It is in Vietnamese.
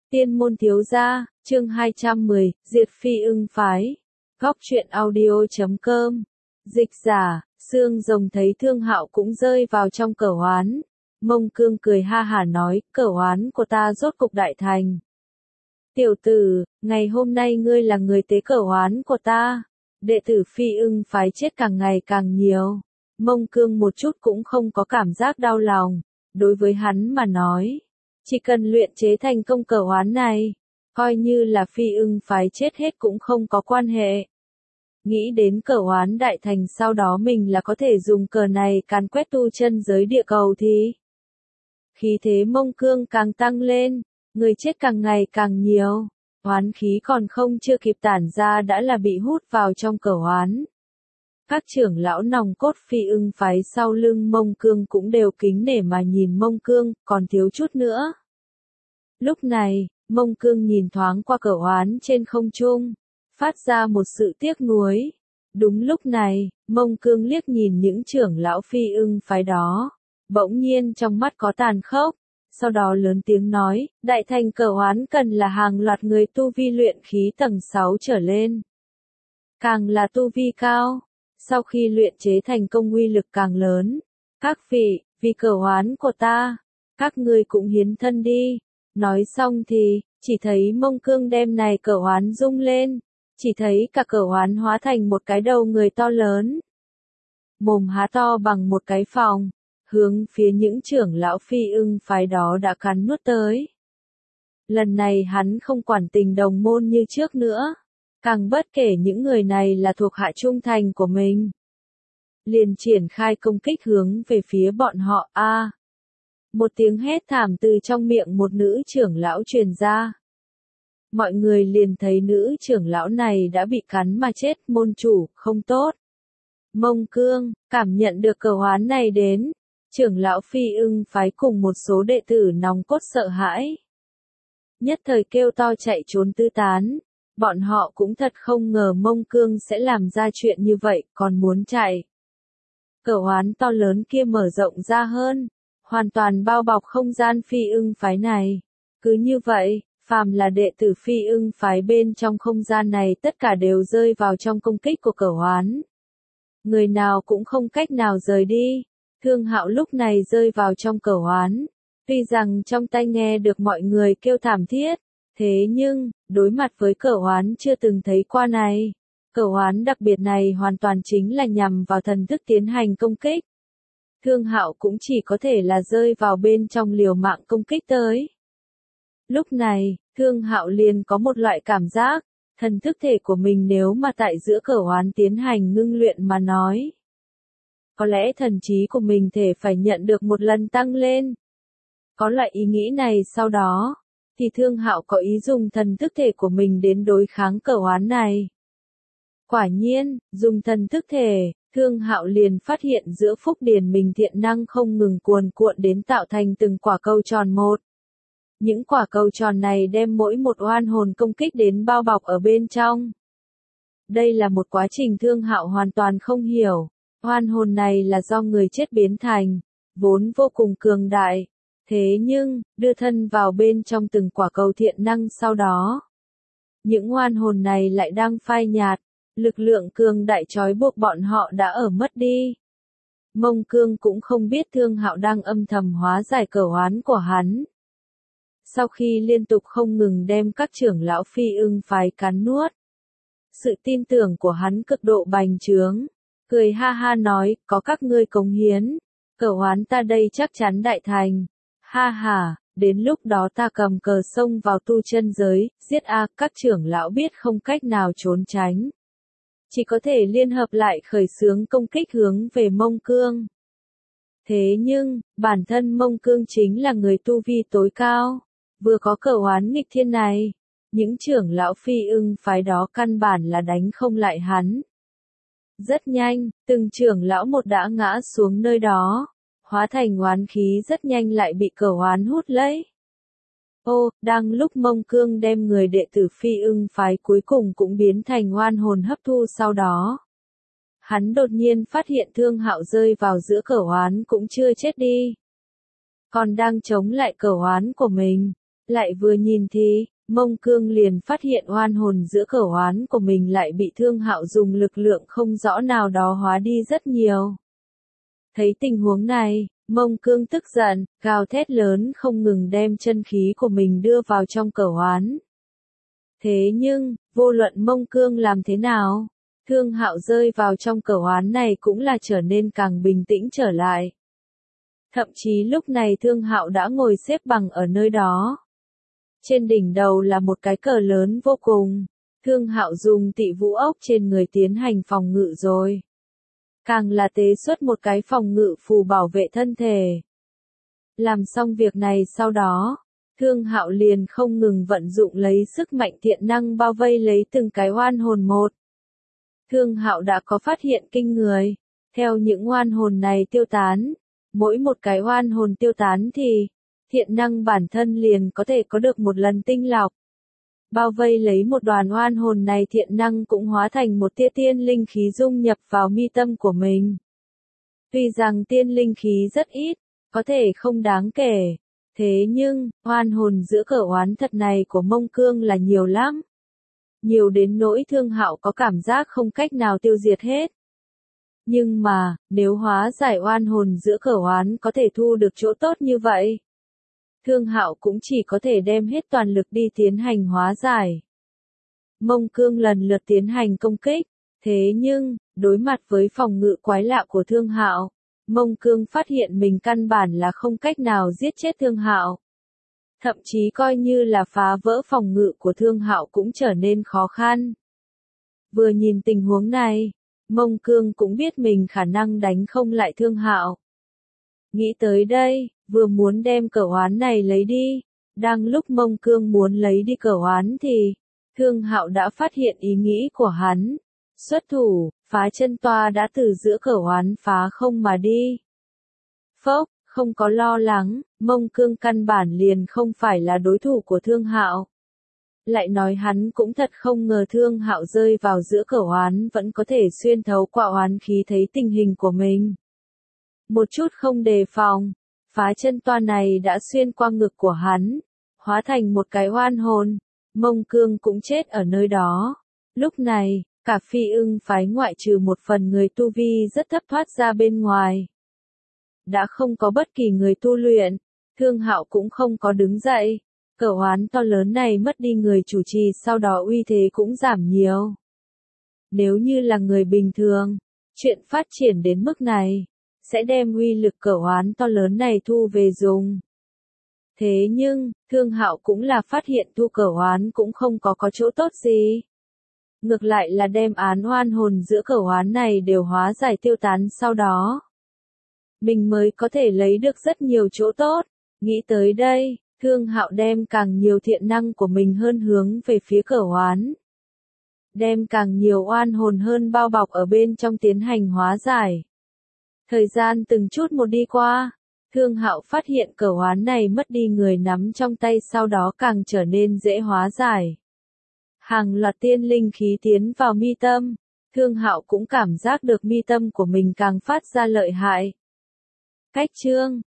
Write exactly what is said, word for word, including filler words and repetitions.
Tiên môn thiếu gia, chương hai trăm mười, diệt phi ưng phái. Góc truyện audio chấm com. Dịch giả, Xương Rồng thấy Thương Hạo cũng rơi vào trong cờ oán. Mông Cương cười ha hả nói, cờ oán của ta rốt cục đại thành. Tiểu tử, ngày hôm nay ngươi là người tế cờ oán của ta. Đệ tử phi ưng phái chết càng ngày càng nhiều. Mông Cương một chút cũng không có cảm giác đau lòng. Đối với hắn mà nói, chỉ cần luyện chế thành công cờ oán này, coi như là phi ưng phái chết hết cũng không có quan hệ. Nghĩ đến cờ oán đại thành sau đó mình là có thể dùng cờ này càn quét tu chân giới địa cầu thì khí thế Mông Cương càng tăng lên, người chết càng ngày càng nhiều, oán khí còn không chưa kịp tản ra đã là bị hút vào trong cờ oán. Các trưởng lão nòng cốt phi ưng phái sau lưng Mông Cương cũng đều kính nể mà nhìn Mông Cương, còn thiếu chút nữa. Lúc này, Mông Cương nhìn thoáng qua cờ oán trên không trung, phát ra một sự tiếc nuối. Đúng lúc này, Mông Cương liếc nhìn những trưởng lão phi ưng phái đó, bỗng nhiên trong mắt có tàn khốc, sau đó lớn tiếng nói, đại thành cờ oán cần là hàng loạt người tu vi luyện khí tầng sáu trở lên. Càng là tu vi cao, sau khi luyện chế thành công uy lực càng lớn. Các vị, vì cờ oán của ta, các ngươi cũng hiến thân đi. Nói xong thì, chỉ thấy Mông Cương đem này cờ oán rung lên, chỉ thấy cả cờ oán hóa thành một cái đầu người to lớn. Mồm há to bằng một cái phòng, hướng phía những trưởng lão phi ưng phái đó đã cắn nuốt tới. Lần này hắn không quản tình đồng môn như trước nữa, càng bất kể những người này là thuộc hạ trung thành của mình. Liền triển khai công kích hướng về phía bọn họ. A à, một tiếng hét thảm từ trong miệng một nữ trưởng lão truyền ra. Mọi người liền thấy nữ trưởng lão này đã bị cắn mà chết. Môn chủ, không tốt. Mông Cương, cảm nhận được cờ oán này đến, trưởng lão phi ưng phái cùng một số đệ tử nòng cốt sợ hãi. Nhất thời kêu to chạy trốn tứ tán. Bọn họ cũng thật không ngờ Mông Cương sẽ làm ra chuyện như vậy, còn muốn chạy. Cờ oán to lớn kia mở rộng ra hơn, hoàn toàn bao bọc không gian phi ưng phái này. Cứ như vậy, phàm là đệ tử phi ưng phái bên trong không gian này tất cả đều rơi vào trong công kích của cờ oán. Người nào cũng không cách nào rời đi. Thương Hạo lúc này rơi vào trong cờ oán. Tuy rằng trong tai nghe được mọi người kêu thảm thiết, thế nhưng, đối mặt với cờ oán chưa từng thấy qua này, cờ oán đặc biệt này hoàn toàn chính là nhằm vào thần thức tiến hành công kích. Thương Hạo cũng chỉ có thể là rơi vào bên trong liều mạng công kích tới. Lúc này, Thương Hạo liền có một loại cảm giác, thần thức thể của mình nếu mà tại giữa cờ oán tiến hành ngưng luyện mà nói, có lẽ thần trí của mình thể phải nhận được một lần tăng lên. Có loại ý nghĩ này sau đó, thì Thương Hạo có ý dùng thần thức thể của mình đến đối kháng cờ oán này. Quả nhiên, dùng thần thức thể, Thương Hạo liền phát hiện giữa phúc điền mình thiện năng không ngừng cuồn cuộn đến tạo thành từng quả cầu tròn một. Những quả cầu tròn này đem mỗi một oan hồn công kích đến bao bọc ở bên trong. Đây là một quá trình Thương Hạo hoàn toàn không hiểu. Oan hồn này là do người chết biến thành, vốn vô cùng cường đại. Thế nhưng, đưa thân vào bên trong từng quả cầu thiện năng sau đó, những oan hồn này lại đang phai nhạt, lực lượng cường đại trói buộc bọn họ đã ở mất đi. Mông Cương cũng không biết Thương Hạo đang âm thầm hóa giải cờ oán của hắn. Sau khi liên tục không ngừng đem các trưởng lão phi ưng phái cắn nuốt, sự tin tưởng của hắn cực độ bành trướng, cười ha ha nói, có các ngươi cống hiến, cờ oán ta đây chắc chắn đại thành. Ha ha, đến lúc đó ta cầm cờ xông vào tu chân giới, giết a, các trưởng lão biết không cách nào trốn tránh. Chỉ có thể liên hợp lại khởi xướng công kích hướng về Mông Cương. Thế nhưng, bản thân Mông Cương chính là người tu vi tối cao, vừa có cờ oán nghịch thiên này, những trưởng lão phi ưng phái đó căn bản là đánh không lại hắn. Rất nhanh, từng trưởng lão một đã ngã xuống nơi đó. Hóa thành oán khí rất nhanh lại bị cờ oán hút lấy. Ô, đang lúc Mông Cương đem người đệ tử phi ưng phái cuối cùng cũng biến thành oan hồn hấp thu sau đó. Hắn đột nhiên phát hiện Thương Hạo rơi vào giữa cờ oán cũng chưa chết đi. Còn đang chống lại cờ oán của mình. Lại vừa nhìn thì, Mông Cương liền phát hiện oan hồn giữa cẩu oán của mình lại bị Thương Hạo dùng lực lượng không rõ nào đó hóa đi rất nhiều. Thấy tình huống này, Mông Cương tức giận, gào thét lớn không ngừng đem chân khí của mình đưa vào trong cẩu oán. Thế nhưng, vô luận Mông Cương làm thế nào, Thương Hạo rơi vào trong cẩu oán này cũng là trở nên càng bình tĩnh trở lại. Thậm chí lúc này Thương Hạo đã ngồi xếp bằng ở nơi đó. Trên đỉnh đầu là một cái cờ lớn vô cùng. Thương Hạo dùng tị vũ ốc trên người tiến hành phòng ngự rồi. Càng là tế xuất một cái phòng ngự phù bảo vệ thân thể. Làm xong việc này sau đó, Thương Hạo liền không ngừng vận dụng lấy sức mạnh thiện năng bao vây lấy từng cái oan hồn một. Thương Hạo đã có phát hiện kinh người. Theo những oan hồn này tiêu tán, mỗi một cái oan hồn tiêu tán thì thiện năng bản thân liền có thể có được một lần tinh lọc. Bao vây lấy một đoàn oan hồn này thiện năng cũng hóa thành một tia tiên linh khí dung nhập vào mi tâm của mình. Tuy rằng tiên linh khí rất ít, có thể không đáng kể. Thế nhưng, oan hồn giữa cẩu oán thật này của Mông Cương là nhiều lắm. Nhiều đến nỗi Thương Hạo có cảm giác không cách nào tiêu diệt hết. Nhưng mà, nếu hóa giải oan hồn giữa cẩu oán có thể thu được chỗ tốt như vậy, Thương Hạo cũng chỉ có thể đem hết toàn lực đi tiến hành hóa giải. Mông Cương lần lượt tiến hành công kích, thế nhưng, đối mặt với phòng ngự quái lạ của Thương Hạo, Mông Cương phát hiện mình căn bản là không cách nào giết chết Thương Hạo. Thậm chí coi như là phá vỡ phòng ngự của Thương Hạo cũng trở nên khó khăn. Vừa nhìn tình huống này, Mông Cương cũng biết mình khả năng đánh không lại Thương Hạo. Nghĩ tới đây, vừa muốn đem cẩu oán này lấy đi, đang lúc Mông Cương muốn lấy đi cẩu oán thì, Thương Hạo đã phát hiện ý nghĩ của hắn. Xuất thủ, phá chân toa đã từ giữa cẩu oán phá không mà đi. Phốc, không có lo lắng, Mông Cương căn bản liền không phải là đối thủ của Thương Hạo. Lại nói hắn cũng thật không ngờ Thương Hạo rơi vào giữa cẩu oán vẫn có thể xuyên thấu qua oán khí thấy tình hình của mình. Một chút không đề phòng, phá chân toa này đã xuyên qua ngực của hắn, hóa thành một cái oan hồn. Mông Cương cũng chết ở nơi đó. Lúc này, cả Phi Ưng phái ngoại trừ một phần người tu vi rất thấp thoát ra bên ngoài. Đã không có bất kỳ người tu luyện, Thương Hạo cũng không có đứng dậy. Cẩu oán to lớn này mất đi người chủ trì sau đó uy thế cũng giảm nhiều. Nếu như là người bình thường, chuyện phát triển đến mức này, sẽ đem uy lực cẩu oán to lớn này thu về dùng. Thế nhưng, Thương Hạo cũng là phát hiện thu cẩu oán cũng không có có chỗ tốt gì. Ngược lại là đem án oan hồn giữa cẩu oán này đều hóa giải tiêu tán sau đó. Mình mới có thể lấy được rất nhiều chỗ tốt. Nghĩ tới đây, Thương Hạo đem càng nhiều thiện năng của mình hơn hướng về phía cẩu oán. Đem càng nhiều oan hồn hơn bao bọc ở bên trong tiến hành hóa giải. Thời gian từng chút một đi qua, Thương Hạo phát hiện cẩu oán này mất đi người nắm trong tay sau đó càng trở nên dễ hóa giải. Hàng loạt tiên linh khí tiến vào mi tâm, Thương Hạo cũng cảm giác được mi tâm của mình càng phát ra lợi hại. Cách chương